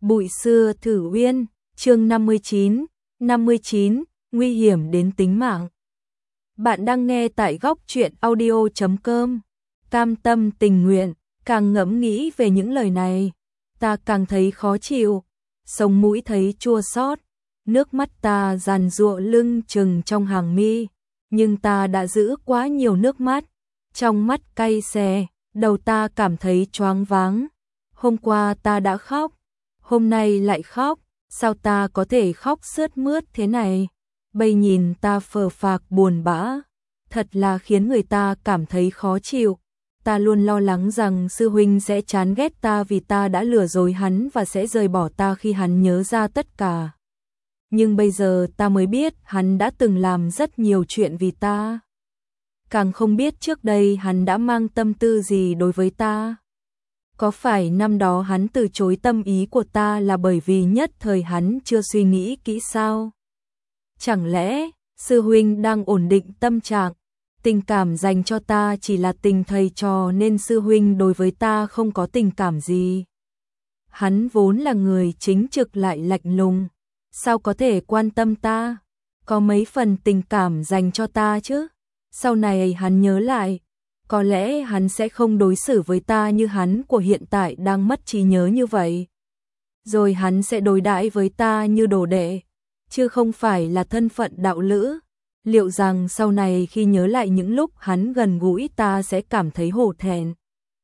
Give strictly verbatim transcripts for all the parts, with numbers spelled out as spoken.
Bụi xưa thử uyên, chương năm mươi chín, năm mươi chín, nguy hiểm đến tính mạng. Bạn đang nghe tại góc truyện audio chấm com. Cam tâm tình nguyện, càng ngẫm nghĩ về những lời này, ta càng thấy khó chịu, sống mũi thấy chua xót, nước mắt ta giàn giụa lưng chừng trong hàng mi, nhưng ta đã giữ quá nhiều nước mắt, trong mắt cay xè, đầu ta cảm thấy choáng váng. Hôm qua ta đã khóc, hôm nay lại khóc, sao ta có thể khóc sướt mướt thế này? Bây nhìn ta phờ phạc buồn bã, thật là khiến người ta cảm thấy khó chịu. Ta luôn lo lắng rằng sư huynh sẽ chán ghét ta vì ta đã lừa dối hắn và sẽ rời bỏ ta khi hắn nhớ ra tất cả. Nhưng bây giờ ta mới biết hắn đã từng làm rất nhiều chuyện vì ta. Càng không biết trước đây hắn đã mang tâm tư gì đối với ta. Có phải năm đó hắn từ chối tâm ý của ta là bởi vì nhất thời hắn chưa suy nghĩ kỹ sao? Chẳng lẽ sư huynh đang ổn định tâm trạng, tình cảm dành cho ta chỉ là tình thầy trò nên sư huynh đối với ta không có tình cảm gì? Hắn vốn là người chính trực lại lạnh lùng, sao có thể quan tâm ta, có mấy phần tình cảm dành cho ta chứ? Sau này hắn nhớ lại, có lẽ hắn sẽ không đối xử với ta như hắn của hiện tại đang mất trí nhớ như vậy. Rồi hắn sẽ đối đãi với ta như đồ đệ, chứ không phải là thân phận đạo lữ. Liệu rằng sau này khi nhớ lại những lúc hắn gần gũi ta sẽ cảm thấy hổ thẹn,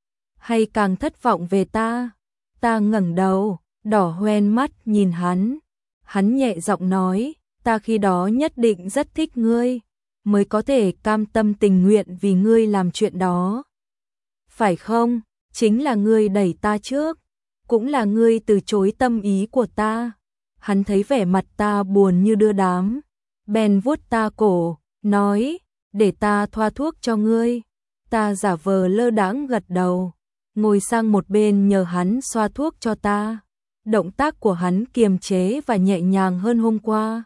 hay càng thất vọng về ta? Ta ngẩng đầu, đỏ hoen mắt nhìn hắn. Hắn nhẹ giọng nói, ta khi đó nhất định rất thích ngươi, mới có thể cam tâm tình nguyện vì ngươi làm chuyện đó. Phải không? Chính là ngươi đẩy ta trước, cũng là ngươi từ chối tâm ý của ta. Hắn thấy vẻ mặt ta buồn như đưa đám, bèn vuốt ta cổ, nói, để ta thoa thuốc cho ngươi. Ta giả vờ lơ đãng gật đầu, ngồi sang một bên nhờ hắn xoa thuốc cho ta. Động tác của hắn kiềm chế và nhẹ nhàng hơn hôm qua.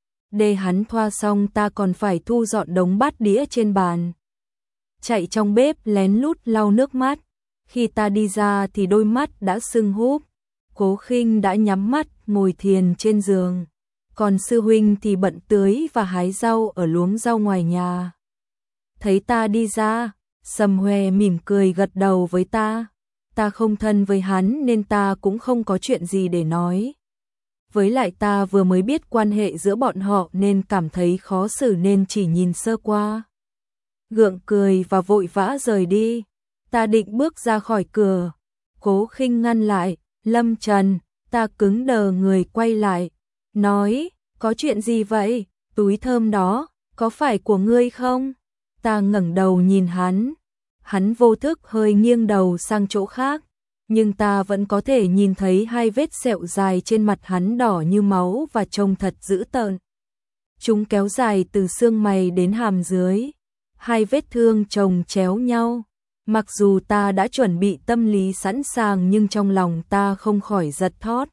Để hắn thoa xong ta còn phải thu dọn đống bát đĩa trên bàn, chạy trong bếp lén lút lau nước mắt. Khi ta đi ra thì đôi mắt đã sưng húp. Cố Khinh đã nhắm mắt ngồi thiền trên giường, còn sư huynh thì bận tưới và hái rau ở luống rau ngoài nhà. Thấy ta đi ra, Sầm Hoè mỉm cười gật đầu với ta. Ta không thân với hắn nên ta cũng không có chuyện gì để nói. Với lại ta vừa mới biết quan hệ giữa bọn họ nên cảm thấy khó xử nên chỉ nhìn sơ qua. Gượng cười và vội vã rời đi. Ta định bước ra khỏi cửa, Cố Khinh ngăn lại. Lâm Trần, ta cứng đờ người quay lại, nói, có chuyện gì vậy? Túi thơm đó, có phải của ngươi không? Ta ngẩng đầu nhìn hắn. Hắn vô thức hơi nghiêng đầu sang chỗ khác, nhưng ta vẫn có thể nhìn thấy hai vết sẹo dài trên mặt hắn đỏ như máu và trông thật dữ tợn. Chúng kéo dài từ xương mày đến hàm dưới, hai vết thương chồng chéo nhau. Mặc dù ta đã chuẩn bị tâm lý sẵn sàng nhưng trong lòng ta không khỏi giật thót.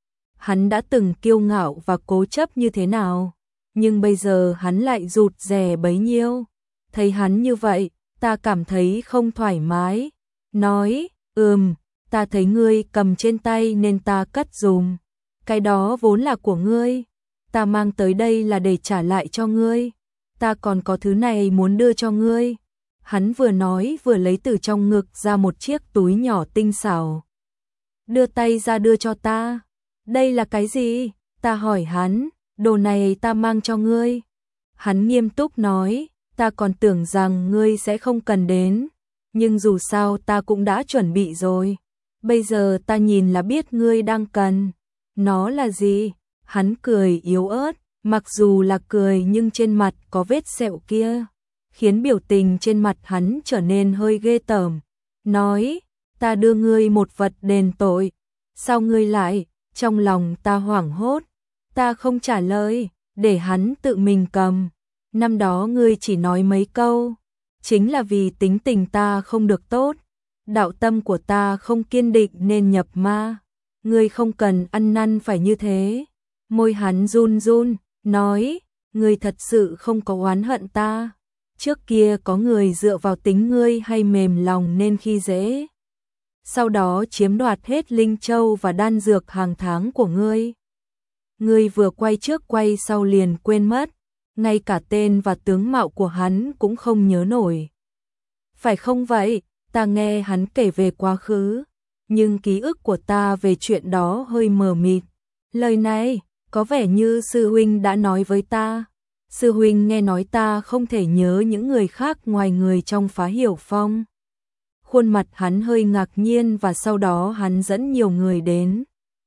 Hắn đã từng kiêu ngạo và cố chấp như thế nào, nhưng bây giờ hắn lại rụt rè bấy nhiêu. Thấy hắn như vậy, ta cảm thấy không thoải mái. Nói, ừm, ta thấy ngươi cầm trên tay nên ta cất giùm. Cái đó vốn là của ngươi, ta mang tới đây là để trả lại cho ngươi. Ta còn có thứ này muốn đưa cho ngươi. Hắn vừa nói vừa lấy từ trong ngực ra một chiếc túi nhỏ tinh xảo, đưa tay ra đưa cho ta. Đây là cái gì? Ta hỏi hắn. Đồ này ta mang cho ngươi. Hắn nghiêm túc nói, ta còn tưởng rằng ngươi sẽ không cần đến, nhưng dù sao ta cũng đã chuẩn bị rồi. Bây giờ ta nhìn là biết ngươi đang cần. Nó là gì? Hắn cười yếu ớt, mặc dù là cười nhưng trên mặt có vết sẹo kia, khiến biểu tình trên mặt hắn trở nên hơi ghê tởm. Nói, ta đưa ngươi một vật đền tội. Sao ngươi lại? Trong lòng ta hoảng hốt, ta không trả lời, để hắn tự mình cầm. Năm đó ngươi chỉ nói mấy câu, chính là vì tính tình ta không được tốt, đạo tâm của ta không kiên định nên nhập ma. Ngươi không cần ăn năn phải như thế. Môi hắn run run, nói, ngươi thật sự không có oán hận ta. Trước kia có người dựa vào tính ngươi hay mềm lòng nên khi dễ sau đó chiếm đoạt hết linh châu và đan dược hàng tháng của ngươi. Ngươi vừa quay trước quay sau liền quên mất, ngay cả tên và tướng mạo của hắn cũng không nhớ nổi. Phải không vậy? Ta nghe hắn kể về quá khứ, nhưng ký ức của ta về chuyện đó hơi mờ mịt. Lời này, có vẻ như sư huynh đã nói với ta. Sư huynh nghe nói ta không thể nhớ những người khác ngoài người trong Phá Hiểu Phong. Khuôn mặt hắn hơi ngạc nhiên và sau đó hắn dẫn nhiều người đến.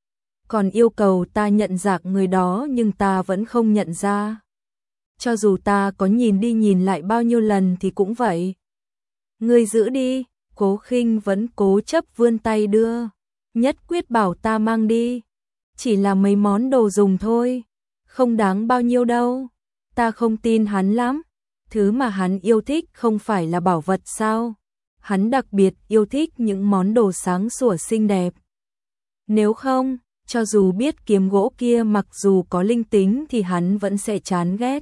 Còn yêu cầu ta nhận dạng người đó nhưng ta vẫn không nhận ra. Cho dù ta có nhìn đi nhìn lại bao nhiêu lần thì cũng vậy. Ngươi giữ đi, Cố Khinh vẫn cố chấp vươn tay đưa. Nhất quyết bảo ta mang đi. Chỉ là mấy món đồ dùng thôi, không đáng bao nhiêu đâu. Ta không tin hắn lắm. Thứ mà hắn yêu thích không phải là bảo vật sao? Hắn đặc biệt yêu thích những món đồ sáng sủa xinh đẹp. Nếu không, cho dù biết kiếm gỗ kia mặc dù có linh tính thì hắn vẫn sẽ chán ghét.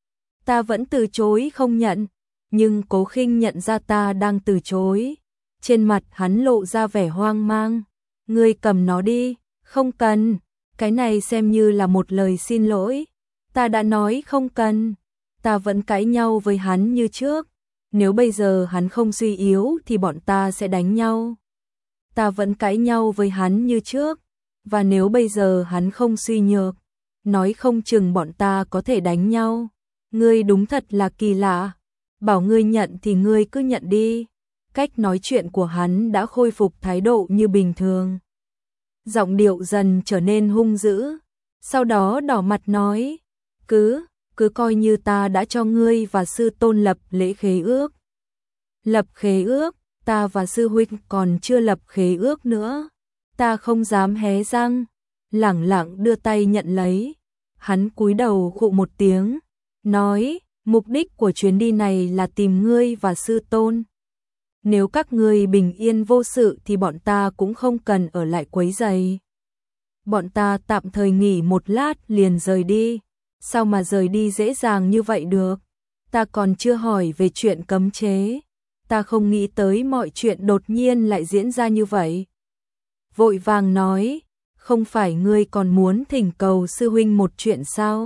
Ta vẫn từ chối không nhận, nhưng Cố Khinh nhận ra ta đang từ chối. Trên mặt hắn lộ ra vẻ hoang mang. Ngươi cầm nó đi. Không cần, cái này xem như là một lời xin lỗi. Ta đã nói không cần. Ta vẫn cãi nhau với hắn như trước. Nếu bây giờ hắn không suy yếu thì bọn ta sẽ đánh nhau. Ta vẫn cãi nhau với hắn như trước. Và nếu bây giờ hắn không suy nhược, nói không chừng bọn ta có thể đánh nhau. Ngươi đúng thật là kỳ lạ. Bảo ngươi nhận thì ngươi cứ nhận đi. Cách nói chuyện của hắn đã khôi phục thái độ như bình thường. Giọng điệu dần trở nên hung dữ. Sau đó đỏ mặt nói. Cứ, cứ coi như ta đã cho ngươi và sư tôn lập lễ khế ước. Lập khế ước, ta và sư huynh còn chưa lập khế ước nữa. Ta không dám hé răng, lẳng lặng đưa tay nhận lấy. Hắn cúi đầu khụ một tiếng, nói, mục đích của chuyến đi này là tìm ngươi và sư tôn. Nếu các ngươi bình yên vô sự thì bọn ta cũng không cần ở lại quấy rầy. Bọn ta tạm thời nghỉ một lát liền rời đi. Sao mà rời đi dễ dàng như vậy được? Ta còn chưa hỏi về chuyện cấm chế. Ta không nghĩ tới mọi chuyện đột nhiên lại diễn ra như vậy. Vội vàng nói, không phải ngươi còn muốn thỉnh cầu sư huynh một chuyện sao?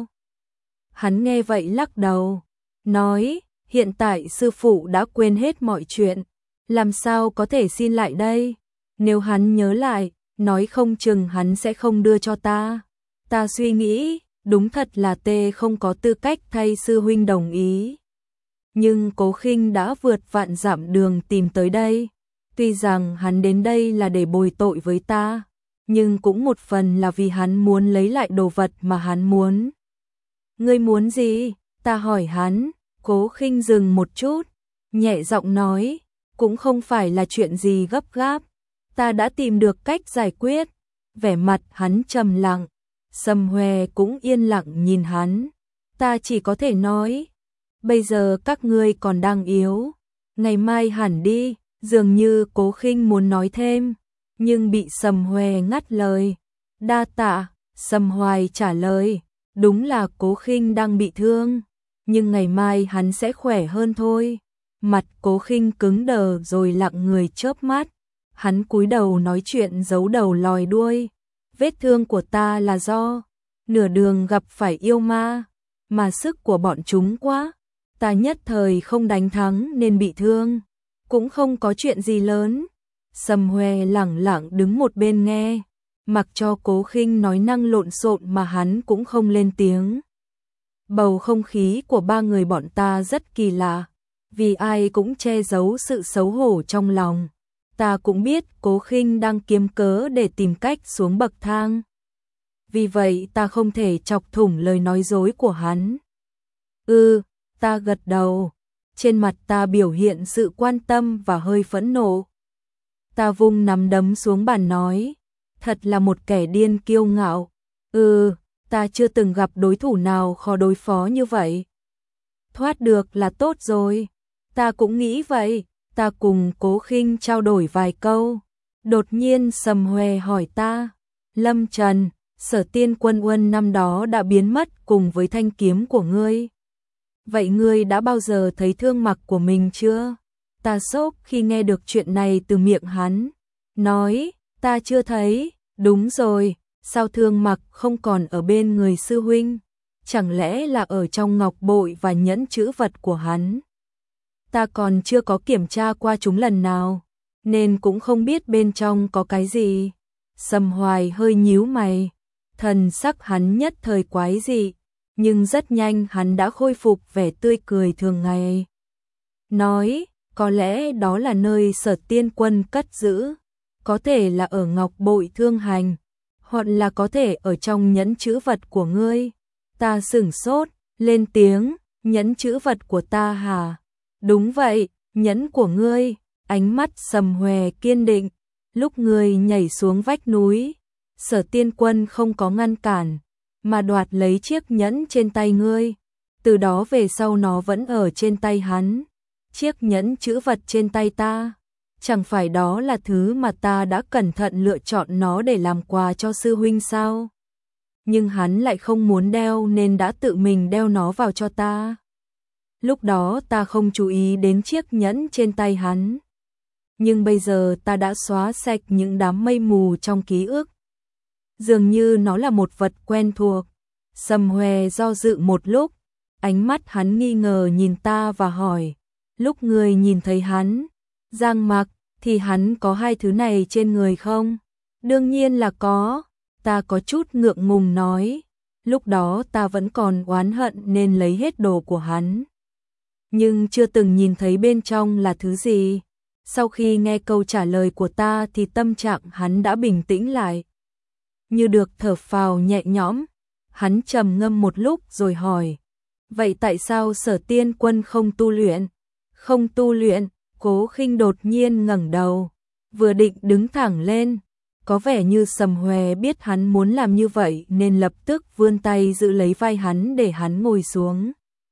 Hắn nghe vậy lắc đầu, nói, hiện tại sư phụ đã quên hết mọi chuyện, làm sao có thể xin lại đây? Nếu hắn nhớ lại, nói không chừng hắn sẽ không đưa cho ta. Ta suy nghĩ, đúng thật là tê không có tư cách thay sư huynh đồng ý. Nhưng Cố Khinh đã vượt vạn dặm đường tìm tới đây. Tuy rằng hắn đến đây là để bồi tội với ta, nhưng cũng một phần là vì hắn muốn lấy lại đồ vật mà hắn muốn. Ngươi muốn gì? Ta hỏi hắn. Cố Khinh dừng một chút, nhẹ giọng nói, cũng không phải là chuyện gì gấp gáp. Ta đã tìm được cách giải quyết. Vẻ mặt hắn trầm lặng. Sầm Hòe cũng yên lặng nhìn hắn. Ta chỉ có thể nói, bây giờ các ngươi còn đang yếu, ngày mai hẳn đi. Dường như Cố Khinh muốn nói thêm, nhưng bị Sầm Hòe ngắt lời. Đa tạ. Sầm Hoài trả lời, đúng là Cố Khinh đang bị thương, nhưng ngày mai hắn sẽ khỏe hơn thôi. Mặt Cố Khinh cứng đờ rồi lặng người chớp mắt. Hắn cúi đầu nói chuyện giấu đầu lòi đuôi. Vết thương của ta là do nửa đường gặp phải yêu ma, mà sức của bọn chúng quá, ta nhất thời không đánh thắng nên bị thương, cũng không có chuyện gì lớn. Sầm Hòe lẳng lặng đứng một bên nghe, mặc cho Cố Khinh nói năng lộn xộn mà hắn cũng không lên tiếng. Bầu không khí của ba người bọn ta rất kỳ lạ, vì ai cũng che giấu sự xấu hổ trong lòng. Ta cũng biết Cố Khinh đang kiếm cớ để tìm cách xuống bậc thang. Vì vậy ta không thể chọc thủng lời nói dối của hắn. Ừ, ta gật đầu. Trên mặt ta biểu hiện sự quan tâm và hơi phẫn nộ. Ta vung nắm đấm xuống bàn nói, thật là một kẻ điên kiêu ngạo. Ừ, ta chưa từng gặp đối thủ nào khó đối phó như vậy. Thoát được là tốt rồi. Ta cũng nghĩ vậy. Ta cùng Cố Khinh trao đổi vài câu. Đột nhiên Sầm Hòe hỏi ta, Lâm Trần, Sở Tiên Quân Uân năm đó đã biến mất cùng với thanh kiếm của ngươi. Vậy ngươi đã bao giờ thấy thương mặc của mình chưa? Ta sốc khi nghe được chuyện này từ miệng hắn. nói, ta chưa thấy, đúng rồi, sao Thương Mặc không còn ở bên người sư huynh, chẳng lẽ là ở trong ngọc bội và nhẫn chữ vật của hắn. Ta còn chưa có kiểm tra qua chúng lần nào, nên cũng không biết bên trong có cái gì. Sầm Hoài hơi nhíu mày, thần sắc hắn nhất thời quái dị, nhưng rất nhanh hắn đã khôi phục vẻ tươi cười thường ngày. Nói, có lẽ đó là nơi Sở Tiên Quân cất giữ, có thể là ở ngọc bội thương hành, hoặc là có thể ở trong nhẫn chữ vật của ngươi. Ta sửng sốt, lên tiếng, nhẫn chữ vật của ta hả? Đúng vậy, nhẫn của ngươi. Ánh mắt Sầm Hòe kiên định. Lúc ngươi nhảy xuống vách núi, Sở Tiên Quân không có ngăn cản, mà đoạt lấy chiếc nhẫn trên tay ngươi. Từ đó về sau nó vẫn ở trên tay hắn. Chiếc nhẫn chữ vật trên tay ta, chẳng phải đó là thứ mà ta đã cẩn thận lựa chọn nó để làm quà cho sư huynh sao? Nhưng hắn lại không muốn đeo nên đã tự mình đeo nó vào cho ta. Lúc đó ta không chú ý đến chiếc nhẫn trên tay hắn. Nhưng bây giờ ta đã xóa sạch những đám mây mù trong ký ức. Dường như nó là một vật quen thuộc. Sầm Hòe do dự một lúc, ánh mắt hắn nghi ngờ nhìn ta và hỏi, lúc ngươi nhìn thấy hắn, Giang Mặc, thì hắn có hai thứ này trên người không? Đương nhiên là có, ta có chút ngượng ngùng nói, lúc đó ta vẫn còn oán hận nên lấy hết đồ của hắn. Nhưng chưa từng nhìn thấy bên trong là thứ gì. Sau khi nghe câu trả lời của ta thì tâm trạng hắn đã bình tĩnh lại. Như được thở phào nhẹ nhõm, hắn trầm ngâm một lúc rồi hỏi, vậy tại sao Sở Tiên Quân không tu luyện? Không tu luyện, Cố Khinh đột nhiên ngẩng đầu, vừa định đứng thẳng lên, có vẻ như Sầm Hòe biết hắn muốn làm như vậy nên lập tức vươn tay giữ lấy vai hắn để hắn ngồi xuống.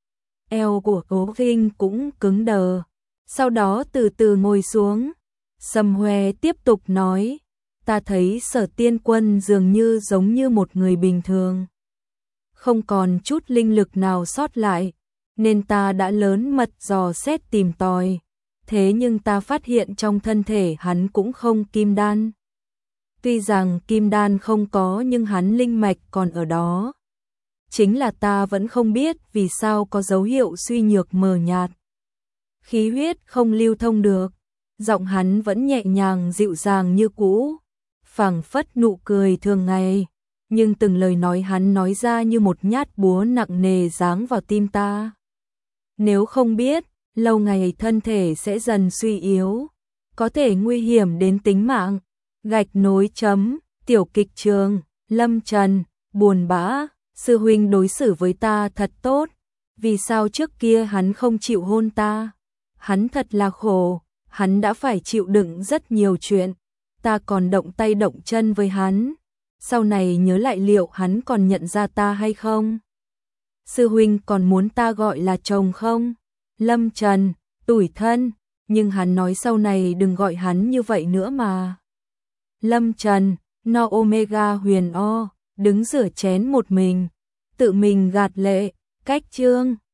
Eo của Cố Khinh cũng cứng đờ, sau đó từ từ ngồi xuống. Sầm Hòe tiếp tục nói, ta thấy Sở Tiên Quân dường như giống như một người bình thường, không còn chút linh lực nào sót lại, nên ta đã lớn mật dò xét tìm tòi. Thế nhưng ta phát hiện trong thân thể hắn cũng không kim đan. Tuy rằng kim đan không có nhưng hắn linh mạch còn ở đó. Chính là ta vẫn không biết vì sao có dấu hiệu suy nhược mờ nhạt. Khí huyết không lưu thông được. Giọng hắn vẫn nhẹ nhàng dịu dàng như cũ, phảng phất nụ cười thường ngày. Nhưng từng lời nói hắn nói ra như một nhát búa nặng nề giáng vào tim ta. Nếu không biết, lâu ngày thân thể sẽ dần suy yếu, có thể nguy hiểm đến tính mạng. Gạch nối chấm, tiểu kịch trường, Lâm Trần, buồn bã, sư huynh đối xử với ta thật tốt, vì sao trước kia hắn không chịu hôn ta? Hắn thật là khổ, hắn đã phải chịu đựng rất nhiều chuyện, ta còn động tay động chân với hắn, sau này nhớ lại liệu hắn còn nhận ra ta hay không? Sư huynh còn muốn ta gọi là chồng không? Lâm Trần, tủi thân, nhưng hắn nói sau này đừng gọi hắn như vậy nữa mà. Lâm Trần, no omega huyền o, đứng rửa chén một mình, tự mình gạt lệ, cách chương.